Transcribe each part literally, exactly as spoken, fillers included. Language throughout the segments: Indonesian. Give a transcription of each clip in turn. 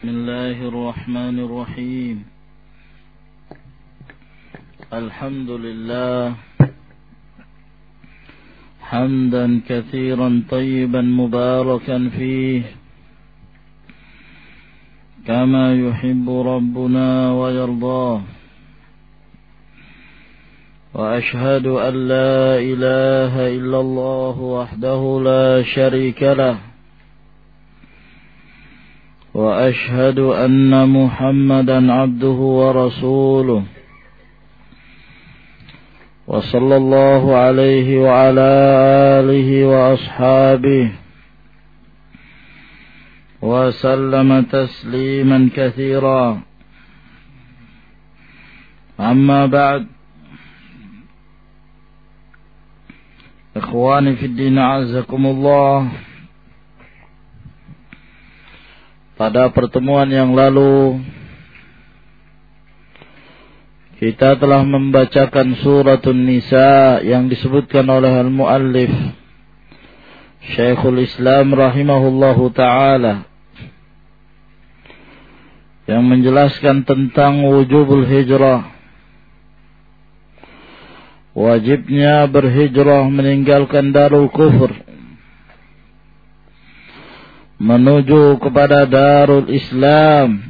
بسم الله الرحمن الرحيم. الحمد لله حمدا كثيرا طيبا مباركا فيه كما يحب ربنا ويرضاه، وأشهد أن لا إله إلا الله وحده لا شريك له، وأشهد أن محمدا عبده ورسوله، وصلى الله عليه وعلى آله وأصحابه وسلم تسليما كثيرا. أما بعد، إخواني في الدين أعزكم الله. Pada pertemuan yang lalu kita telah membacakan suratun Nisa yang disebutkan oleh al-muallif Syekhul Islam rahimahullahu ta'ala, yang menjelaskan tentang wujubul hijrah, wajibnya berhijrah meninggalkan darul kufur menuju kepada darul Islam.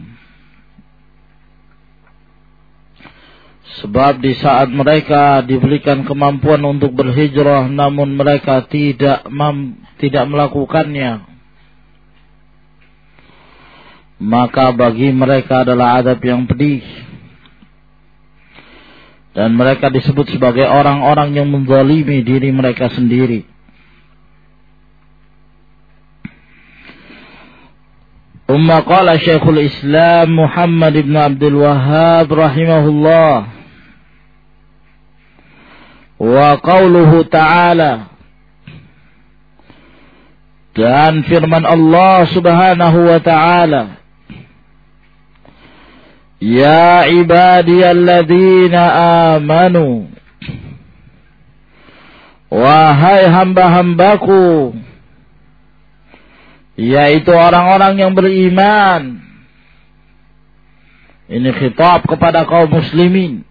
Sebab di saat mereka diberikan kemampuan untuk berhijrah namun mereka tidak mam, tidak melakukannya, maka bagi mereka adalah azab yang pedih, dan mereka disebut sebagai orang-orang yang menzalimi diri mereka sendiri. Umma qala Syekhul Islam Muhammad ibn Abdul Wahhab rahimahullah, wa qawluhu ta'ala, dan firman Allah subhanahu wa ta'ala, ya ibadiyalladzina amanu, wahai hamba-hambaku, yaitu orang-orang yang beriman. Ini khitab kepada kaum muslimin.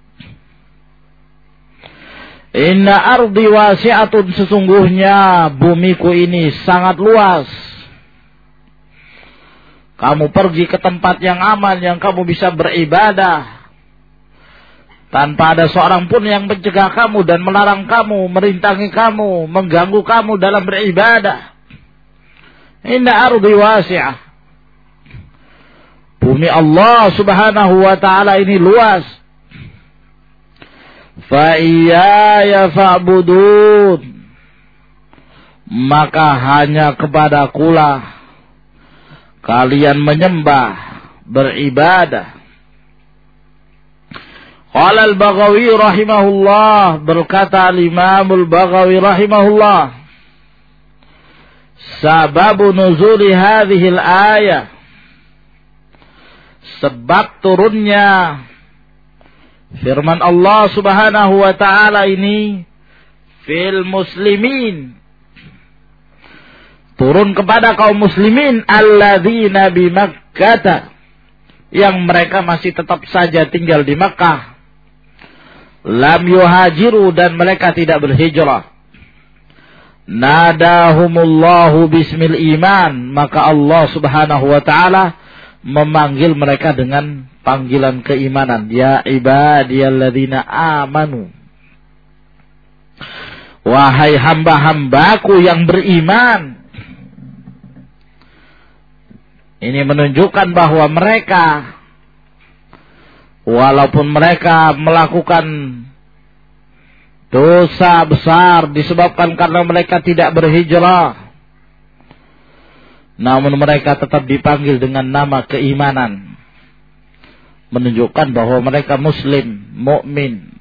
Inna ardi wasi'atun, sesungguhnya bumiku ini sangat luas. Kamu pergi ke tempat yang aman, yang kamu bisa beribadah tanpa ada seorang pun yang mencegah kamu dan melarang kamu, merintangi kamu, mengganggu kamu dalam beribadah. Inna ardi wasi'ah, bumi Allah subhanahu wa ta'ala ini luas. Fa iyaya fa'budun, maka hanya kepadakulah kalian menyembah, beribadah. Qala al-Baghawi rahimahullah, berkata al-Imam al-Baghawi rahimahullah, sababu nuzuli hadhil ayah, sebab turunnya firman Allah subhanahu wa ta'ala ini fil muslimin, turun kepada kaum muslimin alladzina bi Makkah, yang mereka masih tetap saja tinggal di Makkah, lam yuhajiru, dan mereka tidak berhijrah. Nadahumullahu bismil iman, maka Allah subhanahu wa ta'ala memanggil mereka dengan panggilan keimanan. Ya ibadiyalladzina amanu, wahai hamba-hambaku yang beriman. Ini menunjukkan bahwa mereka, walaupun mereka melakukan dosa besar disebabkan karena mereka tidak berhijrah, namun mereka tetap dipanggil dengan nama keimanan, menunjukkan bahwa mereka muslim, mukmin.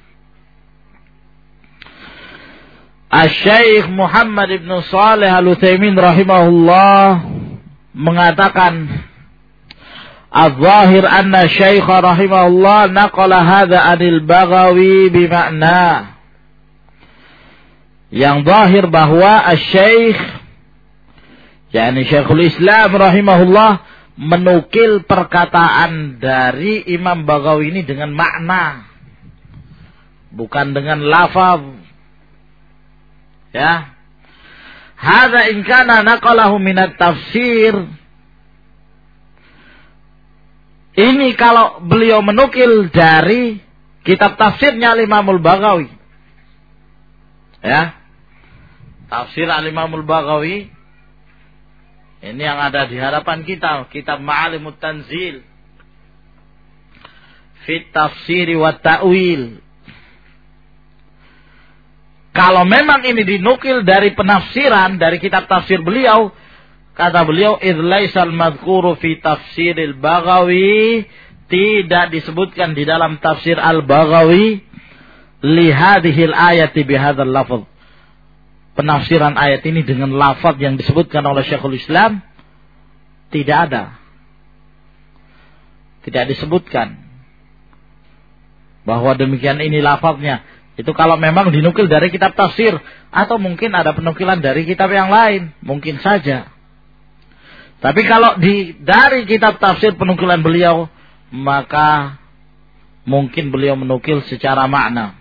Asy-Syaikh Muhammad ibn Shalih Al-Utsaimin rahimahullah mengatakan, al-zahir anna Syaikh rahimahullah naqala hadza anil Baghawi bima'na. Yang zahir bahwa Asy-Syaikh, yakni Syekhul Islam rahimahullah, menukil perkataan dari Imam Baghawi ini dengan makna, bukan dengan lafaz. Ya. Hadza in kana naqalahu minat tafsir. Ini kalau beliau menukil dari kitab tafsirnya Imamul Baghawi. Ya. Tafsir Al-Imamul Baghawi ini yang ada di hadapan kita, kitab Ma'alimut Tanzil fi tafsiri wa ta'wil. Kalau memang ini dinukil dari penafsiran dari kitab tafsir beliau, kata beliau idz laisal madhkuru fi tafsiril Baghawi, tidak disebutkan di dalam tafsir Al-Baghawi li hadhil ayati bihadzal lafaz. Penafsiran ayat ini dengan lafaz yang disebutkan oleh Syekhul Islam tidak ada. Tidak disebutkan bahwa demikian ini lafaznya. Itu kalau memang dinukil dari kitab tafsir, atau mungkin ada penukilan dari kitab yang lain, mungkin saja. Tapi kalau di dari kitab tafsir penukilan beliau, maka mungkin beliau menukil secara makna.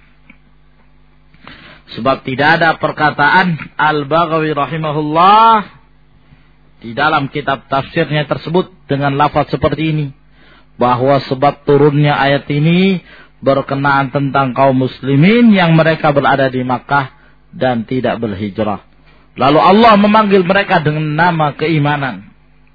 Sebab tidak ada perkataan Al-Baghawi rahimahullah di dalam kitab tafsirnya tersebut dengan lafaz seperti ini, bahwa sebab turunnya ayat ini berkenaan tentang kaum muslimin yang mereka berada di Makkah dan tidak berhijrah. Lalu Allah memanggil mereka dengan nama keimanan.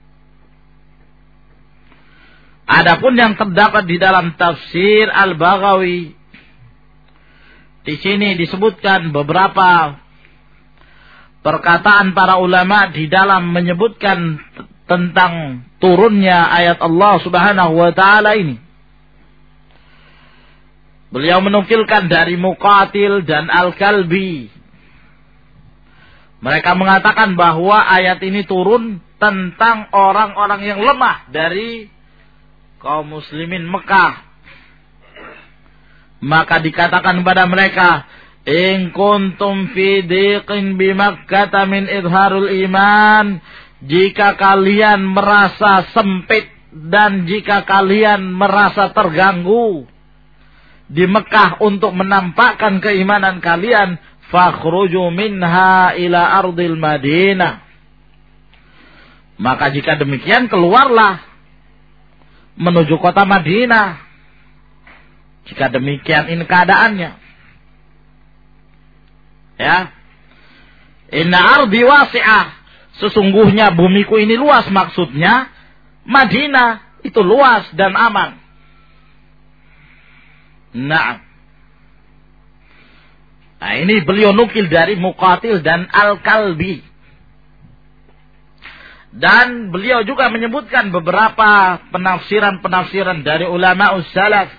Adapun yang terdapat di dalam tafsir Al-Baghawi, di sini disebutkan beberapa perkataan para ulama di dalam menyebutkan tentang turunnya ayat Allah Subhanahu wa taala ini. Beliau menukilkan dari Muqatil dan Al-Kalbi. Mereka mengatakan bahwa ayat ini turun tentang orang-orang yang lemah dari kaum muslimin Mekah. Maka dikatakan kepada mereka, in kuntum fi diqin bi Makkah min idharul iman, jika kalian merasa sempit dan jika kalian merasa terganggu di Mekah untuk menampakkan keimanan kalian, fakhruju minha ila ardil Madinah. Maka jika demikian, keluarlah menuju kota Madinah. Jika demikian ini keadaannya. Ya. Inna ardi wasi'ah. Sesungguhnya bumiku ini luas, maksudnya Madinah itu luas dan aman. Nah. Nah, ini beliau nukil dari Muqatil dan Al-Kalbi. Dan beliau juga menyebutkan beberapa penafsiran-penafsiran dari ulama us-salaf.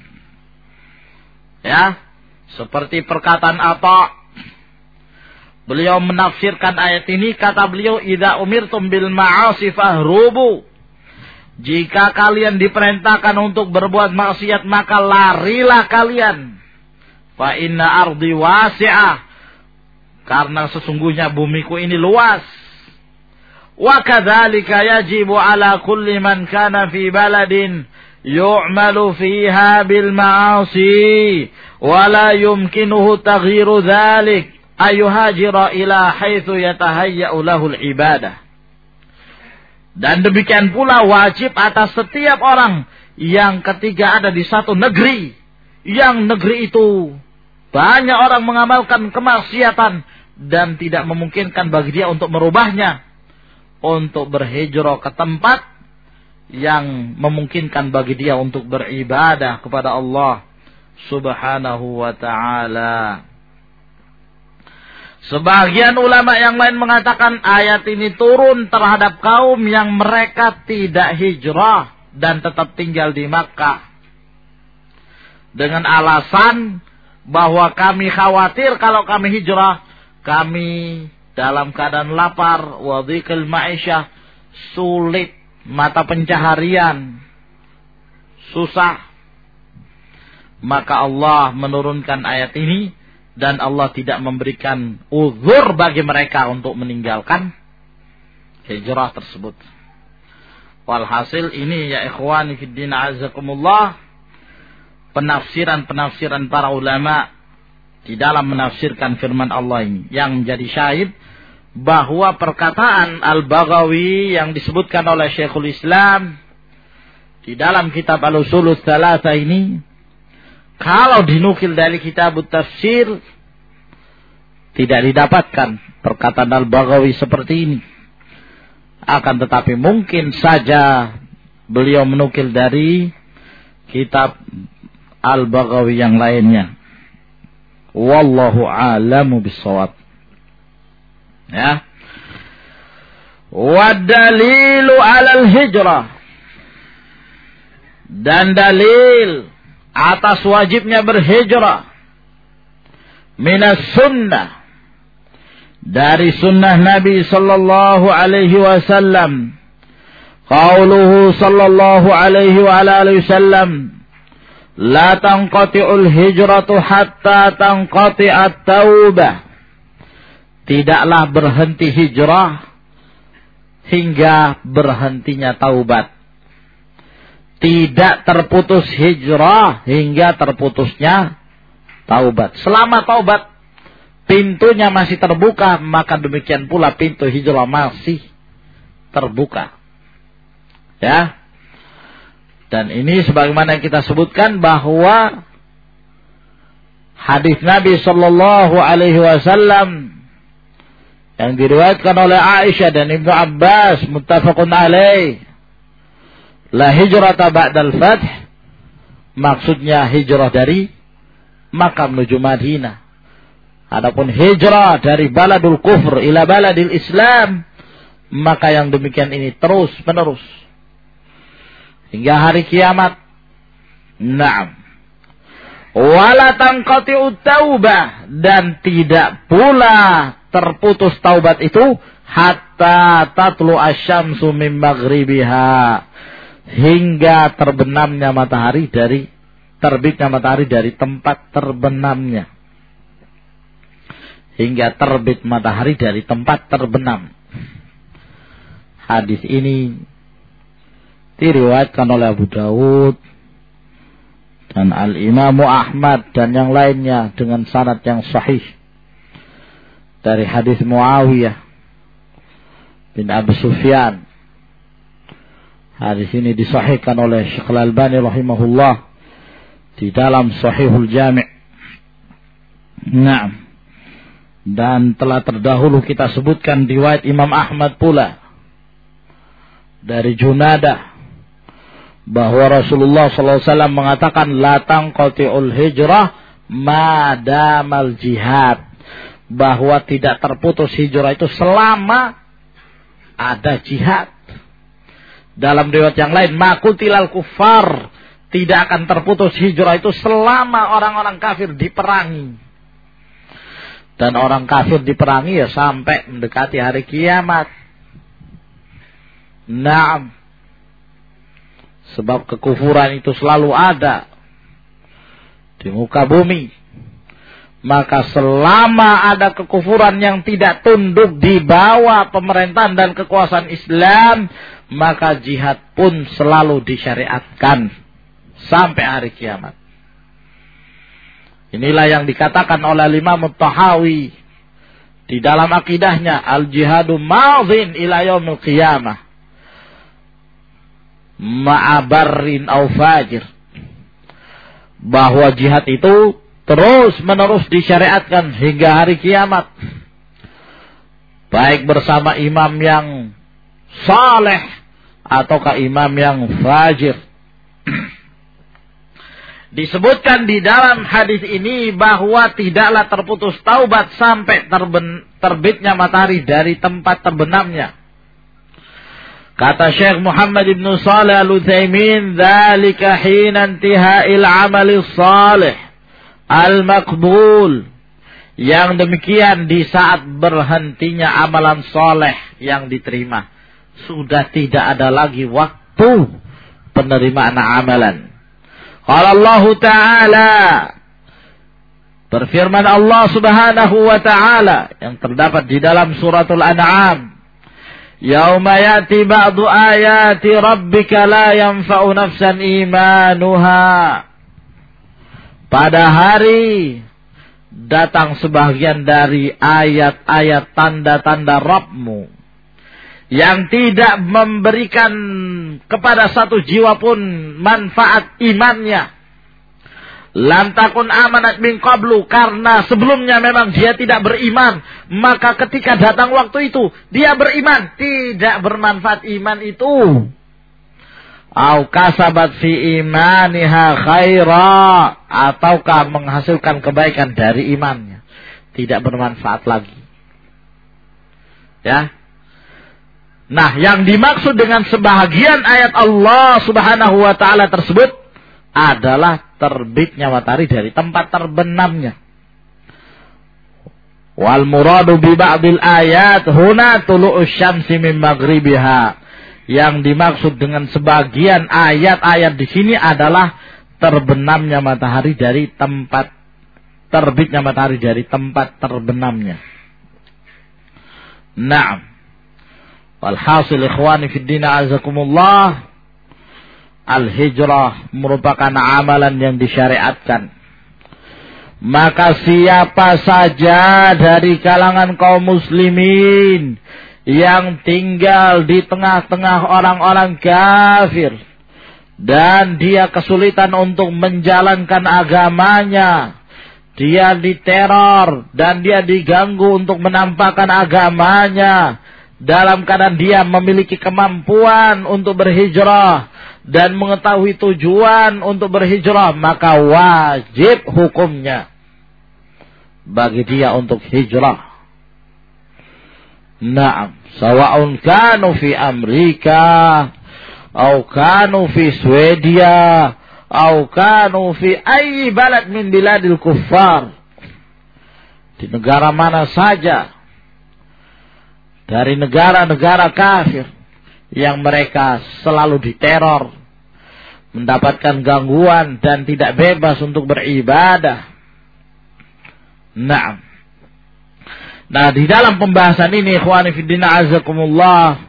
Ya, seperti perkataan apa? Beliau menafsirkan ayat ini, kata beliau, idza umirtum bil ma'asi fahrubu. Jika kalian diperintahkan untuk berbuat maksiat, maka larilah kalian. Fa inna ardi wasi'ah. Karena sesungguhnya bumiku ini luas. Wa kadzalika yajibu ala kulli man kana fi baladin yu'malu fiha bil ma'asi wa la yumkinuhu taghyiru dzalik ayuhajira ila haitsu yatahayya'u lahu al ibadah. Dan demikian pula wajib atas setiap orang yang ketika ada di satu negeri, yang negeri itu banyak orang mengamalkan kemaksiatan dan tidak memungkinkan bagi dia untuk merubahnya, untuk berhijrah ke tempat yang memungkinkan bagi dia untuk beribadah kepada Allah Subhanahu wa ta'ala. Sebagian ulama yang lain mengatakan ayat ini turun terhadap kaum yang mereka tidak hijrah dan tetap tinggal di Makkah, dengan alasan bahwa kami khawatir kalau kami hijrah, kami dalam keadaan lapar, wadhiqil ma'isyah, sulit mata pencaharian, susah. Maka Allah menurunkan ayat ini dan Allah tidak memberikan uzur bagi mereka untuk meninggalkan hijrah tersebut. Walhasil ini ya ikhwani fiddin azakumullah, penafsiran-penafsiran para ulama di dalam menafsirkan firman Allah ini yang menjadi syahid bahwa perkataan Al-Baghawi yang disebutkan oleh Syekhul Islam di dalam kitab Al-Usulul Tsalatsa ini, kalau dinukil dari kitab tafsir tidak didapatkan perkataan Al-Baghawi seperti ini. Akan tetapi mungkin saja beliau menukil dari kitab Al-Baghawi yang lainnya. Wallahu a'lamu bissawab. Ya. Wa dalilu 'alal hijrah. Dan dalil atas wajibnya berhijrah minas sunnah, dari sunnah Nabi sallallahu alaihi wasallam, qauluhu sallallahu alaihi wa alihi wasallam, la tanqati'ul hijratu hatta tanqati'at taubah. Tidaklah berhenti hijrah hingga berhentinya taubat. Tidak terputus hijrah hingga terputusnya taubat. Selama taubat pintunya masih terbuka, maka demikian pula pintu hijrah masih terbuka. Ya. Dan ini sebagaimana yang kita sebutkan bahwa hadis Nabi sallallahu alaihi wasallam yang diriwayatkan oleh Aisyah dan Ibnu Abbas muttafaqun alaih, la hijrata ba'dal fath, maksudnya hijrah dari Makkah menuju Madinah. Adapun hijrah dari baladul kufr ila baladil Islam, maka yang demikian ini terus menerus hingga hari kiamat. Naam. Wala tanqati'ut taubah, dan tidak pula terputus taubat itu hatta tatlu asyamsu min maghribiha, hingga terbenamnya matahari dari terbitnya matahari dari tempat terbenamnya. Hingga terbit matahari dari tempat terbenam. Hadis ini diriwayatkan oleh Abu Dawud dan Al-Imam Ahmad dan yang lainnya dengan sanad yang sahih dari hadis Muawiyah bin Abi Sufyan. Hadis ini disahihkan oleh Syekh Al-Albani rahimahullah di dalam Sahihul Jami'. Naam. Dan telah terdahulu kita sebutkan riwayat Imam Ahmad pula dari Junadah bahwa Rasulullah sallallahu alaihi wasallam mengatakan la tanqati'ul hijrah madamal jihad, bahwa tidak terputus hijrah itu selama ada jihad. Dalam riwayat yang lain, makutilal kufar, tidak akan terputus hijrah itu selama orang-orang kafir diperangi. Dan orang kafir diperangi ya sampai mendekati hari kiamat. Naam. Sebab kekufuran itu selalu ada di muka bumi. Maka selama ada kekufuran yang tidak tunduk di bawah pemerintahan dan kekuasaan Islam, maka jihad pun selalu disyariatkan sampai hari kiamat. Inilah yang dikatakan oleh Imam At-Tahawi di dalam akidahnya, al-jihadu madhin ila yaumil qiyamah ma'abarrin au fajir, bahwa jihad itu terus menerus disyariatkan hingga hari kiamat, baik bersama imam yang saleh ataukah imam yang fajir. Disebutkan di dalam hadis ini bahwa tidaklah terputus taubat sampai terben, terbitnya matahari dari tempat terbenamnya. Kata Syekh Muhammad ibn Shalih Al-Utsaimin, "Dzalika hina intiha'il 'amali shalih al-maqbul." Yang demikian di saat berhentinya amalan saleh yang diterima. Sudah tidak ada lagi waktu penerimaan amalan. Qala Allah Ta'ala, berfirman Allah Subhanahu wa Ta'ala yang terdapat di dalam suratul An'am, Yauma ya'ti ba'du ayati rabbika la yanfa'u nafsan imanuha. Pada hari datang sebagian dari ayat-ayat tanda-tanda Rabbmu yang tidak memberikan kepada satu jiwa pun manfaat imannya. Lam takun amanat min qablu, karena sebelumnya memang dia tidak beriman, maka ketika datang waktu itu dia beriman, tidak bermanfaat iman itu. Au kasabat fi imaniha khaira, ataukah menghasilkan kebaikan dari imannya, tidak bermanfaat lagi. Ya. Nah, yang dimaksud dengan sebahagian ayat Allah Subhanahu wa taala tersebut adalah terbitnya matahari dari tempat terbenamnya. Wal muradu bi ba'dil ayat huna tulu'us syamsi min maghribiha. Yang dimaksud dengan sebagian ayat-ayat di sini adalah terbenamnya matahari dari tempat terbitnya matahari dari tempat terbenamnya. Naam. Walhasil ikhwani fid din azakumullah, al-hijrah merupakan amalan yang disyariatkan. Maka siapa saja dari kalangan kaum muslimin yang tinggal di tengah-tengah orang-orang kafir dan dia kesulitan untuk menjalankan agamanya, dia diteror dan dia diganggu untuk menampakkan agamanya, dalam keadaan dia memiliki kemampuan untuk berhijrah dan mengetahui tujuan untuk berhijrah, maka wajib hukumnya bagi dia untuk hijrah. Naam, sawa'un kanu fi Amerika, atau kanu fi Swedia, atau kanu fi ayyi balad min biladil kuffar. Di negara mana saja dari negara-negara kafir yang mereka selalu diteror, mendapatkan gangguan dan tidak bebas untuk beribadah. Naam. Nah, di dalam pembahasan ini ikhwani fiddin azakumullah,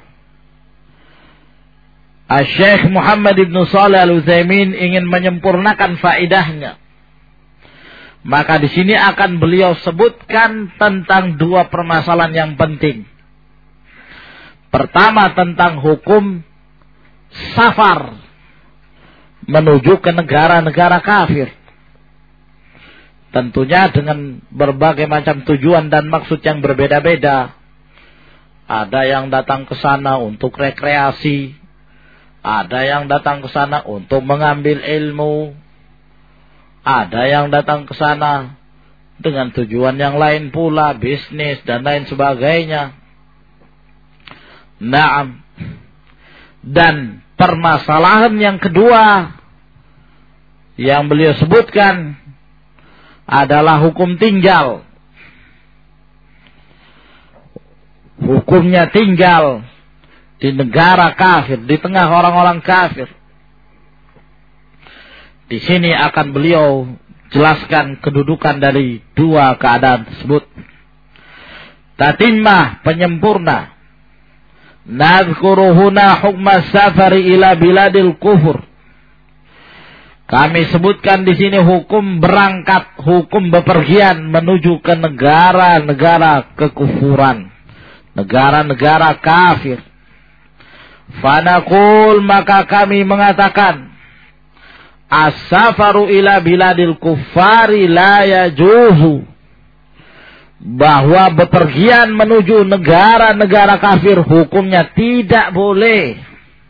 Syekh Muhammad ibn Shalih Al-Utsaimin ingin menyempurnakan faidahnya. Maka di sini akan beliau sebutkan tentang dua permasalahan yang penting. Pertama, tentang hukum safar menuju ke negara-negara kafir. Tentunya dengan berbagai macam tujuan dan maksud yang berbeda-beda. Ada yang datang ke sana untuk rekreasi, ada yang datang ke sana untuk mengambil ilmu, ada yang datang ke sana dengan tujuan yang lain pula, bisnis dan lain sebagainya. Naam. Dan permasalahan yang kedua yang beliau sebutkan adalah hukum tinggal. Hukumnya tinggal di negara kafir, di tengah orang-orang kafir. Di sini akan beliau jelaskan kedudukan dari dua keadaan tersebut. Tatimah, penyempurna. Nadhkuru huna hukma safari ila biladil kufur. Kami sebutkan di sini hukum berangkat, hukum bepergian menuju ke negara-negara kekufuran, negara-negara kafir. Fanaqul, maka kami mengatakan, as-safaru ila biladil kuffari la yajuzu, bahwa bepergian menuju negara-negara kafir hukumnya tidak boleh.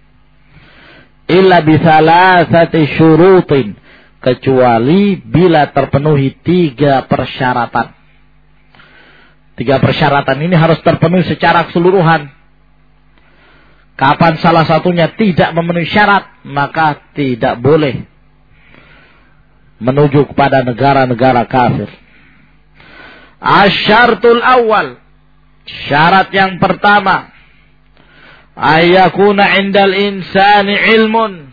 Illa bisalasati syurutin, kecuali bila terpenuhi tiga persyaratan. Tiga persyaratan ini harus terpenuhi secara keseluruhan. Kapan salah satunya tidak memenuhi syarat, maka tidak boleh menuju kepada negara-negara kafir. Asyartul awal, syarat yang pertama, ayyakuna indal insani ilmun,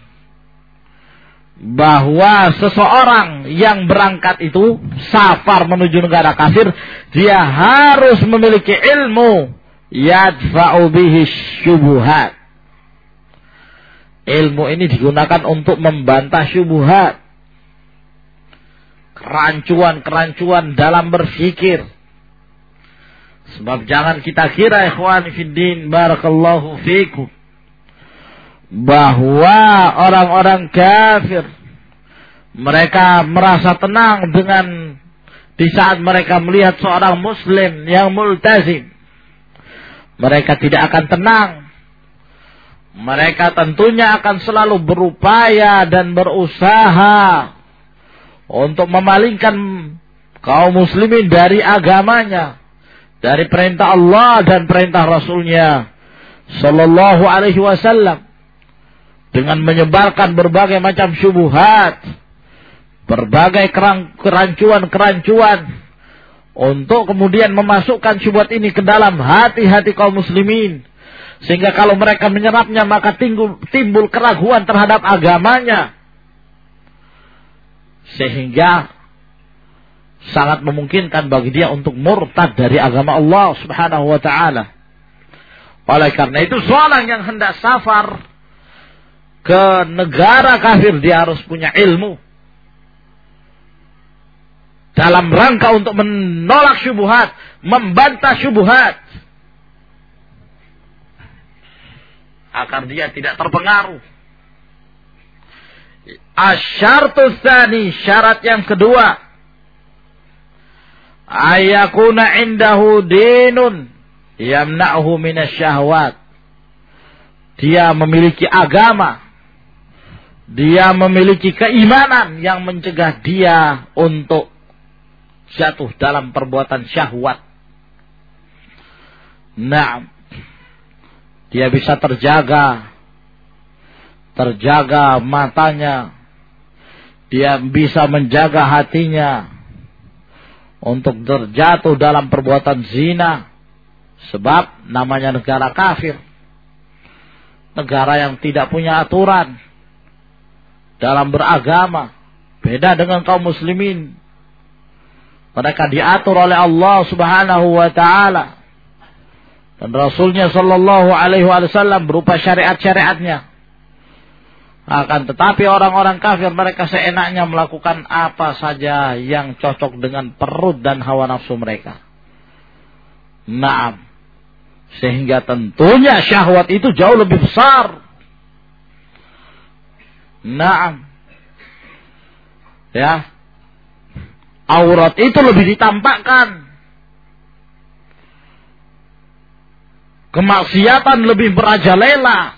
bahwa seseorang yang berangkat itu safar menuju negara kafir, dia harus memiliki ilmu yadfa'u bihi syubuhat. Ilmu ini digunakan untuk membantah syubhat, kerancuan-kerancuan dalam berfikir. Sebab jangan kita kira ikhwan fiddin barakallahu fikum bahwa orang-orang kafir mereka merasa tenang dengan di saat mereka melihat seorang muslim yang multazim. Mereka tidak akan tenang. Mereka tentunya akan selalu berupaya dan berusaha untuk memalingkan kaum muslimin dari agamanya, dari perintah Allah dan perintah Rasulnya sallallahu alaihi wasallam, dengan menyebarkan berbagai macam syubhat, berbagai kerancuan-kerancuan, untuk kemudian memasukkan syubhat ini ke dalam hati-hati kaum muslimin. Sehingga kalau mereka menyerapnya maka timbul, timbul keraguan terhadap agamanya. Sehingga sangat memungkinkan bagi dia untuk murtad dari agama Allah subhanahu wa ta'ala. Oleh karena itu seorang yang hendak safar ke negara kafir, dia harus punya ilmu dalam rangka untuk menolak syubhat, membantah syubhat, agar dia tidak terpengaruh. Asyartu tsani, syarat yang kedua, ayakuna indahu dinun yamna'uhu minasyahwat. Dia memiliki agama, dia memiliki keimanan yang mencegah dia untuk jatuh dalam perbuatan syahwat. Nah, dia bisa terjaga, terjaga matanya, dia bisa menjaga hatinya untuk terjatuh dalam perbuatan zina. Sebab namanya negara kafir, negara yang tidak punya aturan dalam beragama. Beda dengan kaum muslimin, mereka diatur oleh Allah subhanahu wa ta'ala dan Rasulnya sallallahu alaihi wasallam berupa syariat-syariatnya. Akan tetapi orang-orang kafir mereka seenaknya melakukan apa saja yang cocok dengan perut dan hawa nafsu mereka. Naam. Sehingga tentunya syahwat itu jauh lebih besar. Naam. Ya. Aurat itu lebih ditampakkan. Kemaksiatan lebih merajalela.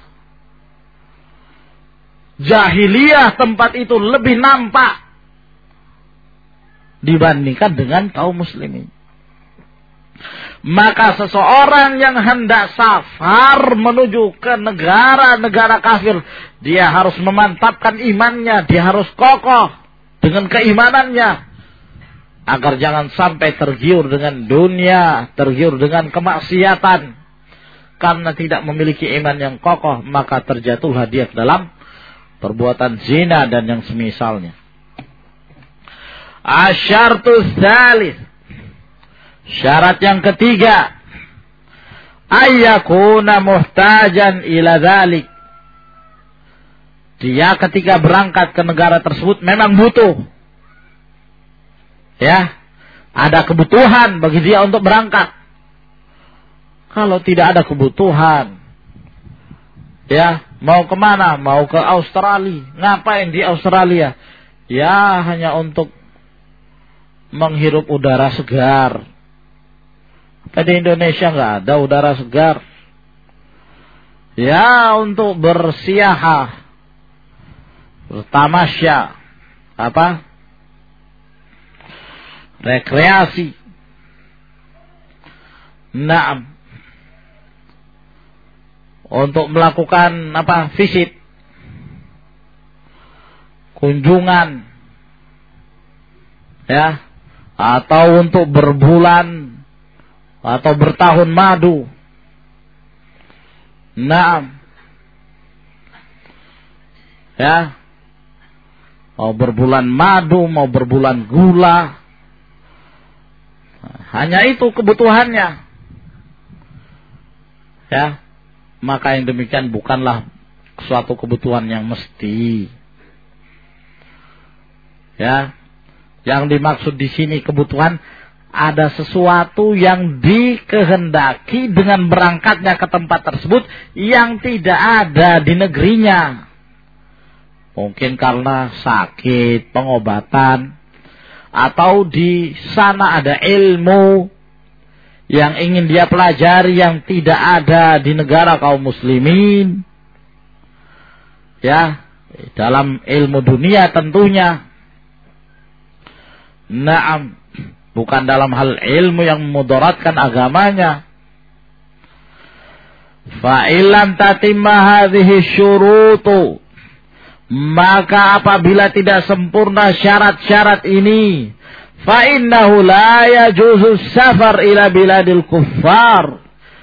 Jahiliyah tempat itu lebih nampak dibandingkan dengan kaum muslimin. Maka seseorang yang hendak safar menuju ke negara-negara kafir, dia harus memantapkan imannya, dia harus kokoh dengan keimanannya, agar jangan sampai tergiur dengan dunia, tergiur dengan kemaksiatan. Karena tidak memiliki iman yang kokoh, maka terjatuhlah dia ke dalam perbuatan zina dan yang semisalnya. Asyartu tsalits, syarat yang ketiga, ayyakuna muhtajan ila dzalik. Dia ketika berangkat ke negara tersebut memang butuh. Ya, ada kebutuhan bagi dia untuk berangkat. Kalau tidak ada kebutuhan, ya, mau kemana? Mau ke Australia. Ngapain di Australia? Ya, hanya untuk menghirup udara segar. Di Indonesia nggak ada udara segar. Ya, untuk bersiahah, bertamasya, apa? Rekreasi. Naam. Untuk melakukan apa? Visit, kunjungan, ya, atau untuk berbulan atau bertahun madu. Naam. Ya. Mau berbulan madu, mau berbulan gula. Hanya itu kebutuhannya. Ya, maka yang demikian bukanlah suatu kebutuhan yang mesti. Ya, yang dimaksud di sini kebutuhan ada sesuatu yang dikehendaki dengan berangkatnya ke tempat tersebut yang tidak ada di negerinya. Mungkin karena sakit, pengobatan, atau di sana ada ilmu yang ingin dia pelajari yang tidak ada di negara kaum muslimin. Ya, dalam ilmu dunia tentunya. Naam, bukan dalam hal ilmu yang memudaratkan agamanya. Fa illam tatimma hadhihi syurutu, maka apabila tidak sempurna syarat-syarat ini, fa innahu la yajuzu safar ila biladil kuffar.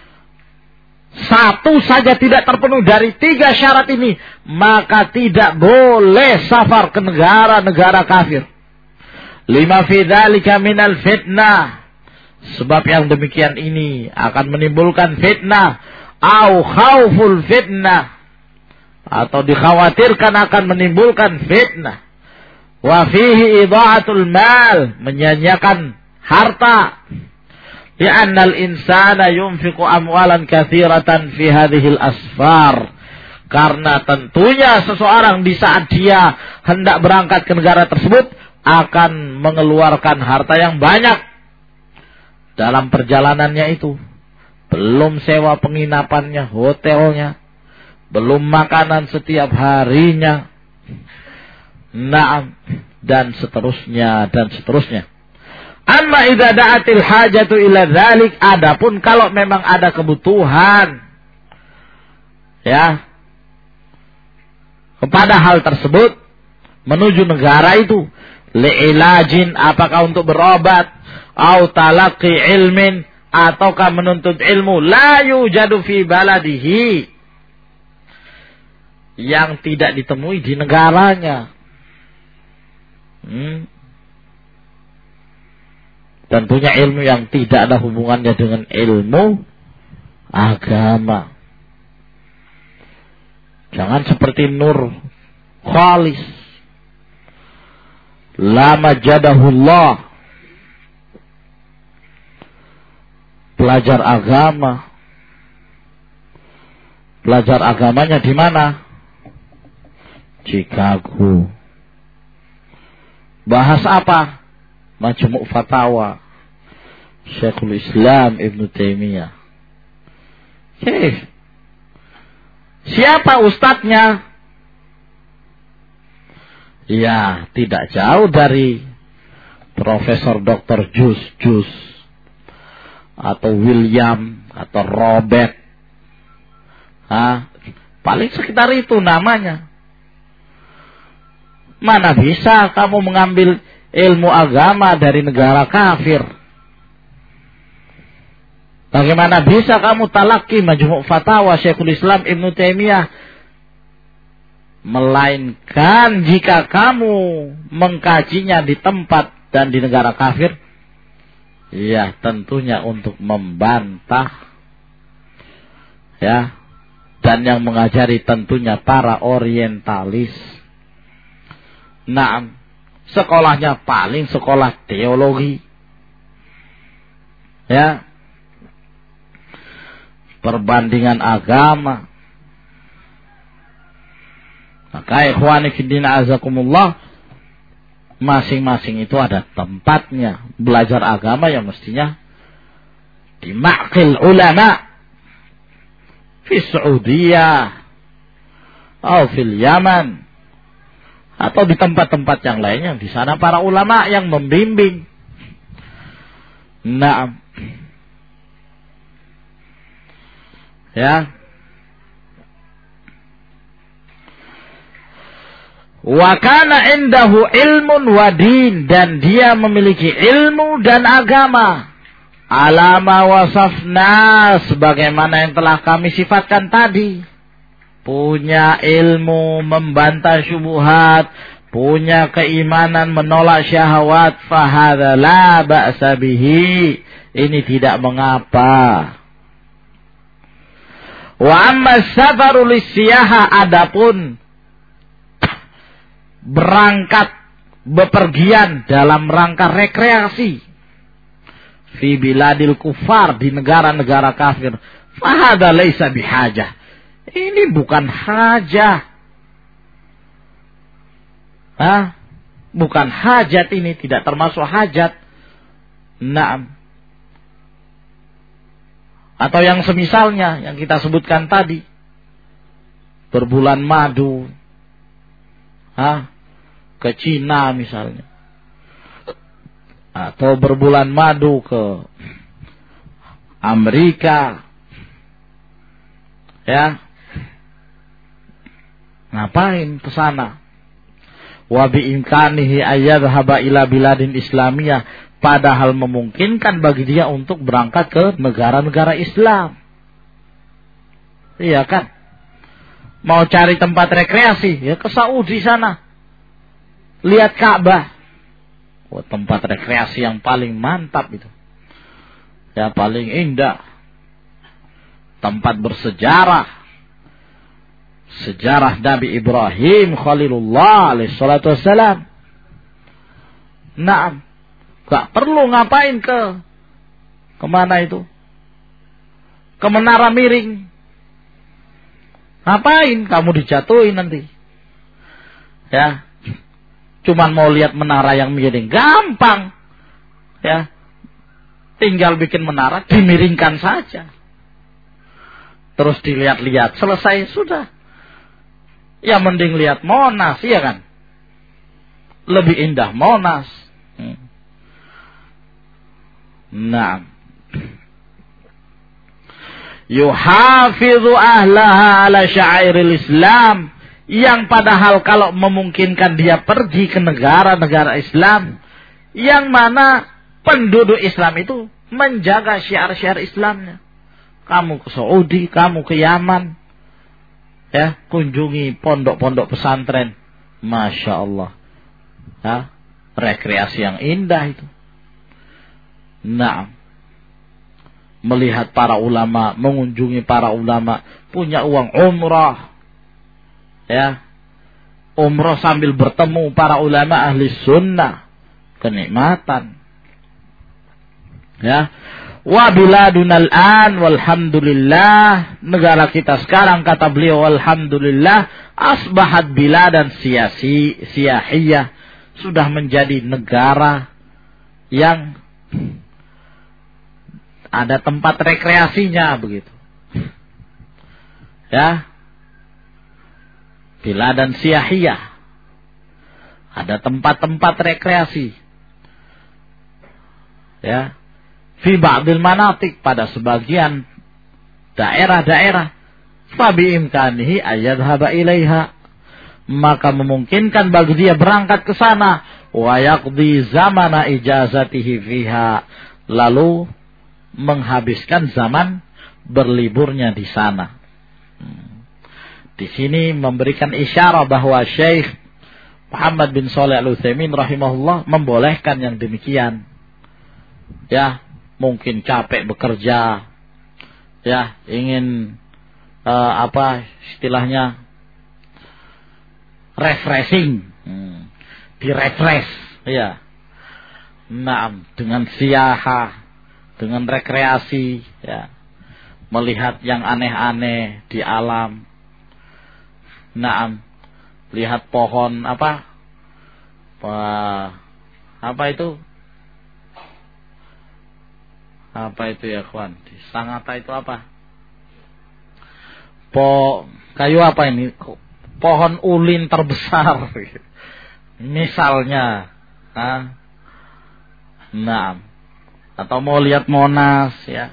Satu saja tidak terpenuhi dari tiga syarat ini, maka tidak boleh safar ke negara-negara kafir. Lima fi dzalika minal fitnah, sebab yang demikian ini akan menimbulkan fitnah, au khauful fitnah, atau dikhawatirkan akan menimbulkan fitnah. Wa fihi idha'atul mal, menyanyiakan harta. Li'anna al-insana yunfiqu amwalan katsiratan fi hadhil asfar. Karena tentunya seseorang di saat dia hendak berangkat ke negara tersebut akan mengeluarkan harta yang banyak dalam perjalanannya itu. Belum sewa penginapannya, hotelnya, belum makanan setiap harinya, naam, dan seterusnya dan seterusnya. Amma idza da'atil hajatu ila dzalik, adapun kalau memang ada kebutuhan ya kepada hal tersebut, menuju negara itu, li'ilajin, apakah untuk berobat, au talaqi ilmin, ataukah menuntut ilmu, la yujadu fi baladihi, yang tidak ditemui di negaranya. Hmm. Tentunya ilmu yang tidak ada hubungannya dengan ilmu agama. Jangan seperti Nur Khalis, lama jadahullah, pelajar agama. Pelajar agamanya di mana? Chicago. Bahas apa? Majmu' Fatawa Syekhul Islam Ibn Taimiyah. Hey. Siapa ustadznya? Ya, tidak jauh dari Profesor Doktor Jus Jus atau William atau Robert. Hah? Paling sekitar itu namanya. Mana bisa kamu mengambil ilmu agama dari negara kafir? Bagaimana bisa kamu talaki Majmu' Fatawa Syekhul Islam Ibn Taimiyah? Melainkan jika kamu mengkajinya di tempat dan di negara kafir, ya tentunya untuk membantah, ya, dan yang mengajari tentunya para orientalis. Nah, sekolahnya paling sekolah teologi, ya, perbandingan agama. Maka ikhwani fiddin azakumullah, masing-masing itu ada tempatnya belajar agama yang mestinya di ma'qil ulama fi Saudiyah atau fil Yaman, atau di tempat-tempat yang lainnya, di sana para ulama yang membimbing. Naam. Ya. Wa kana indahu ilmun wa din, dan dia memiliki ilmu dan agama. Alama wasafna, sebagaimana yang telah kami sifatkan tadi. Punya ilmu membantah syubhat, punya keimanan menolak syahwat, fahadha la ba'sa bihi, ini tidak mengapa. Wa amma safaru lissiyaha, adapun berangkat bepergian dalam rangka rekreasi fi biladil kufar, di negara-negara kafir, fahada laisa bihajah, ini bukan hajah. Hah? Bukan hajat, ini tidak termasuk hajat. Naam. Atau yang semisalnya yang kita sebutkan tadi, berbulan madu, hah? Ke Cina misalnya, atau berbulan madu ke Amerika, ya, ngapain ke sana? Wa bi imkanihi ayyadhhaba ila biladin islamiyah, padahal memungkinkan bagi dia untuk berangkat ke negara-negara Islam. Iya kan? Mau cari tempat rekreasi, ya ke Saudi sana. Lihat Ka'bah. Oh, tempat rekreasi yang paling mantap itu. Ya, paling indah. Tempat bersejarah. Sejarah Nabi Ibrahim Khalilullah alaihi salatu wassalam. Naam. Gak perlu ngapain ke kemana itu? Ke Menara Miring. Ngapain kamu dijatuhin nanti? Ya. Cuman mau lihat menara yang miring, gampang. Ya. Tinggal bikin menara, dimiringkan saja. Terus dilihat-lihat, selesai sudah. Ya mending lihat Monas, ya kan? Lebih indah Monas. Hmm. Nah, yuhafidhu ahlaha ala syairil Islam, yang padahal kalau memungkinkan dia pergi ke negara-negara Islam, yang mana penduduk Islam itu menjaga syiar-syiar Islamnya. Kamu ke Saudi, kamu ke Yaman, ya, kunjungi pondok-pondok pesantren, masya Allah, ya, rekreasi yang indah itu. Nah, melihat para ulama, mengunjungi para ulama, punya uang umrah, ya, umrah sambil bertemu para ulama ahli sunnah, kenikmatan, ya. Wa biladunal an walhamdulillah, negara kita sekarang, kata beliau, walhamdulillah, asbahat biladan siyasi siyahiyah, sudah menjadi negara yang ada tempat rekreasinya begitu. Ya. Biladan siyahiyah. Ada tempat-tempat rekreasi. Ya. Fi ba'dil manatik, pada sebagian daerah-daerah, fa bi imkanihi ayyadhhaba ilaiha, maka memungkinkan bagi dia berangkat ke sana, wa yaqdi zamana ijazatihi fiha, lalu menghabiskan zaman berliburnya di sana. Hmm. Di sini memberikan isyarat bahwa Syekh Muhammad bin Shalih Al-Utsaimin rahimahullah membolehkan yang demikian. Ya, mungkin capek bekerja, ya, ingin uh, apa istilahnya, refreshing, hmm. direfresh, ya, nah, dengan siyaha, dengan rekreasi, ya, melihat yang aneh-aneh di alam, nah, lihat pohon apa, apa, apa itu? Apa itu ya kawan? Di Sangatta itu apa? Po kayu apa ini? Pohon ulin terbesar. Misalnya, ah, nah, atau mau lihat Monas, ya,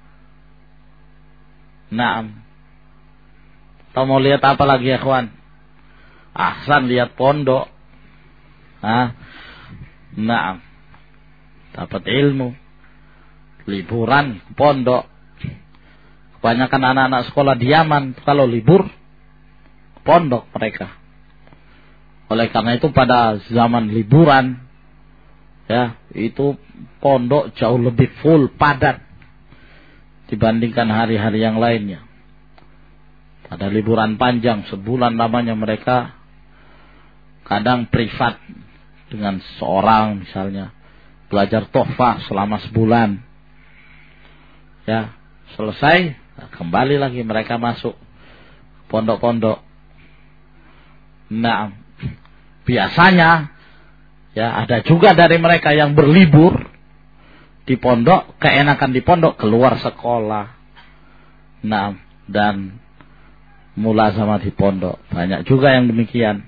nah, atau mau lihat apa lagi ya kawan? Ahsan lihat pondok, ah, nah, dapat ilmu. Liburan pondok. Kebanyakan anak-anak sekolah di Yaman kalau libur pondok mereka. Oleh karena itu pada zaman liburan, ya, itu pondok jauh lebih full, padat dibandingkan hari-hari yang lainnya. Pada liburan panjang sebulan lamanya mereka kadang privat dengan seorang misalnya belajar tuhfah selama sebulan. Ya, selesai nah, kembali lagi mereka masuk pondok-pondok. Nah, biasanya ya ada juga dari mereka yang berlibur di pondok, keenakan di pondok, keluar sekolah. Nah, dan mulazamah di pondok. Banyak juga yang demikian.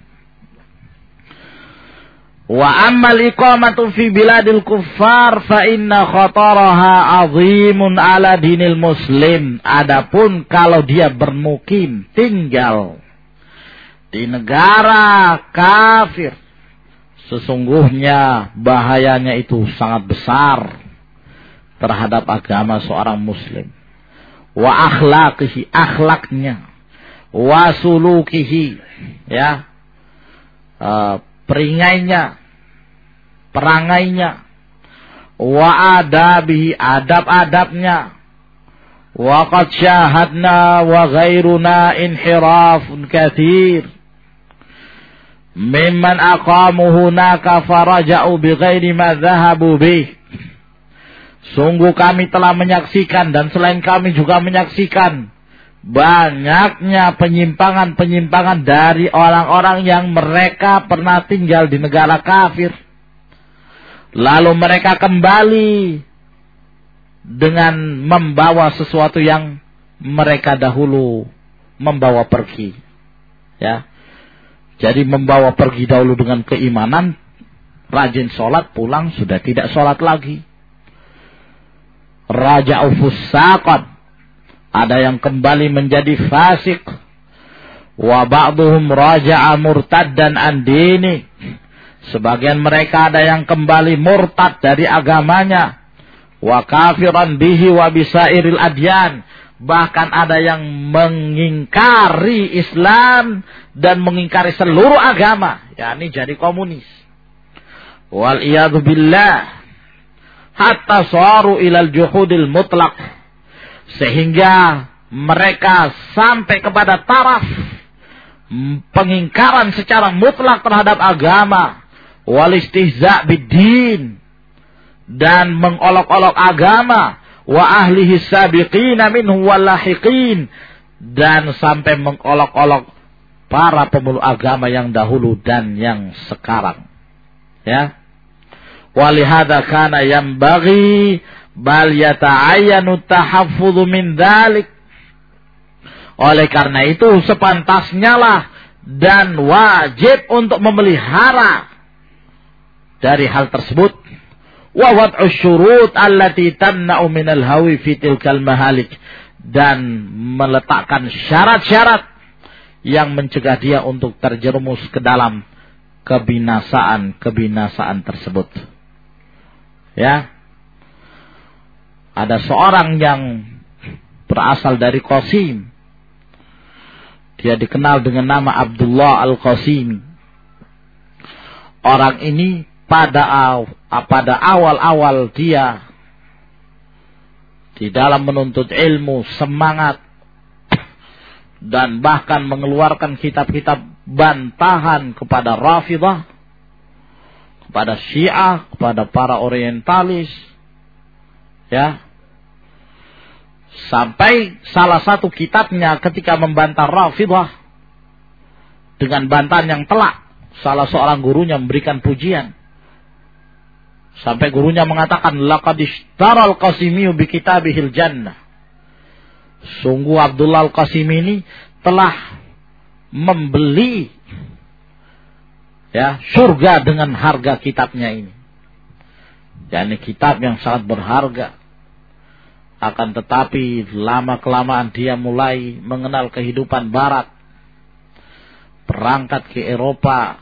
Wa ammal iqamatu fi biladil kuffar fa inna khataraha azimun ala dinil muslim. Adapun kalau dia bermukim, tinggal di negara kafir, sesungguhnya bahayanya itu sangat besar terhadap agama seorang muslim. Wa akhlaqihi, akhlaknya. Wa sulukihi, ya, uh, peringainya, perangainya. Wa adabihi, adab-adabnya. Wa qad syahadna wa ghairuna inhirafun kathir mimman aqamu hunaka faraja'u bighairi ma dhahabu bih. Sungguh kami telah menyaksikan dan selain kami juga menyaksikan banyaknya penyimpangan-penyimpangan dari orang-orang yang mereka pernah tinggal di negara kafir. Lalu mereka kembali dengan membawa sesuatu yang mereka dahulu membawa pergi. Ya. Jadi membawa pergi dahulu dengan keimanan, rajin sholat, pulang sudah tidak sholat lagi. Raja'u fusaqan, ada yang kembali menjadi fasik. Wa ba'duhum raja'a murtaddan an dini, sebagian mereka ada yang kembali murtad dari agamanya. Wa kafiran bihi wa bisairil adyan, bahkan ada yang mengingkari Islam dan mengingkari seluruh agama, yakni jadi komunis. Wal iyadu billah, hatta saru ilal juhudil mutlaq, sehingga mereka sampai kepada taraf pengingkaran secara mutlak terhadap agama. Wal istihza biddin, dan mengolok-olok agama. Wa ahlihi sabiqina minhu wal lahiqin, dan sampai mengolok-olok para pemeluk agama yang dahulu dan yang sekarang. Ya. Walihada kana yambaghi bal yata'ayyanu tahaffudhu min dzalik. Oleh karena itu sepantasnya lah dan wajib untuk memelihara dari hal tersebut. Wa wad'u syurut allati tamna'u minal hawi fi tilkal mahalik, dan meletakkan syarat-syarat yang mencegah dia untuk terjerumus ke dalam kebinasaan-kebinasaan tersebut. Ya, ada seorang yang berasal dari Qasim. Dia dikenal dengan nama Abdullah Al-Qasimi. Orang ini pada pada awal-awal dia di dalam menuntut ilmu semangat dan bahkan mengeluarkan kitab-kitab bantahan kepada Rafidah, kepada Syiah, kepada para orientalis, ya. Sampai salah satu kitabnya ketika membantah Rafidah dengan bantahan yang telak, salah seorang gurunya memberikan pujian. Sampai gurunya mengatakan, laqad ishtaral Qasimiyu bi kitabihil jannah. Sungguh Abdullah Al-Qasimi ini telah membeli, ya, surga dengan harga kitabnya ini. yakni kitab yang sangat berharga. Akan tetapi lama-kelamaan dia mulai mengenal kehidupan barat, berangkat ke Eropa,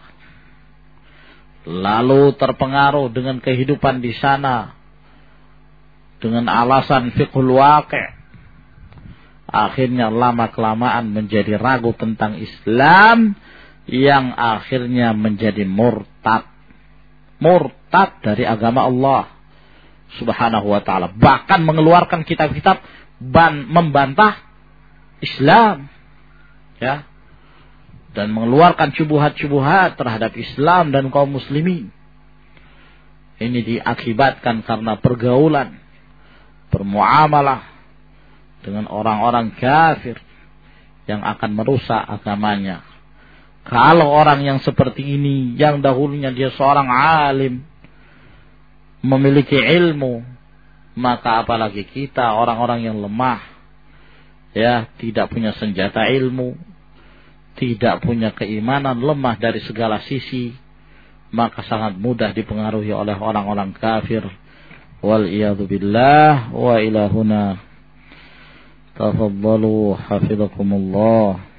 lalu terpengaruh dengan kehidupan di sana dengan alasan fiqhul waqi'. Akhirnya lama-kelamaan menjadi ragu tentang Islam, yang akhirnya menjadi murtad. Murtad dari agama Allah Subhanahu wa ta'ala. Bahkan mengeluarkan kitab-kitab ban, membantah Islam. ya, dan mengeluarkan syubhat-syubhat terhadap Islam dan kaum muslimin. Ini diakibatkan karena pergaulan, bermuamalah dengan orang-orang kafir yang akan merusak agamanya. Kalau orang yang seperti ini, yang dahulunya dia seorang alim, memiliki ilmu, maka apalagi kita orang-orang yang lemah, ya, tidak punya senjata ilmu, tidak punya keimanan, lemah dari segala sisi, maka sangat mudah dipengaruhi oleh orang-orang kafir. Wal iyadzu billah wa ilahuna. Tafaddalu hafizakumullah.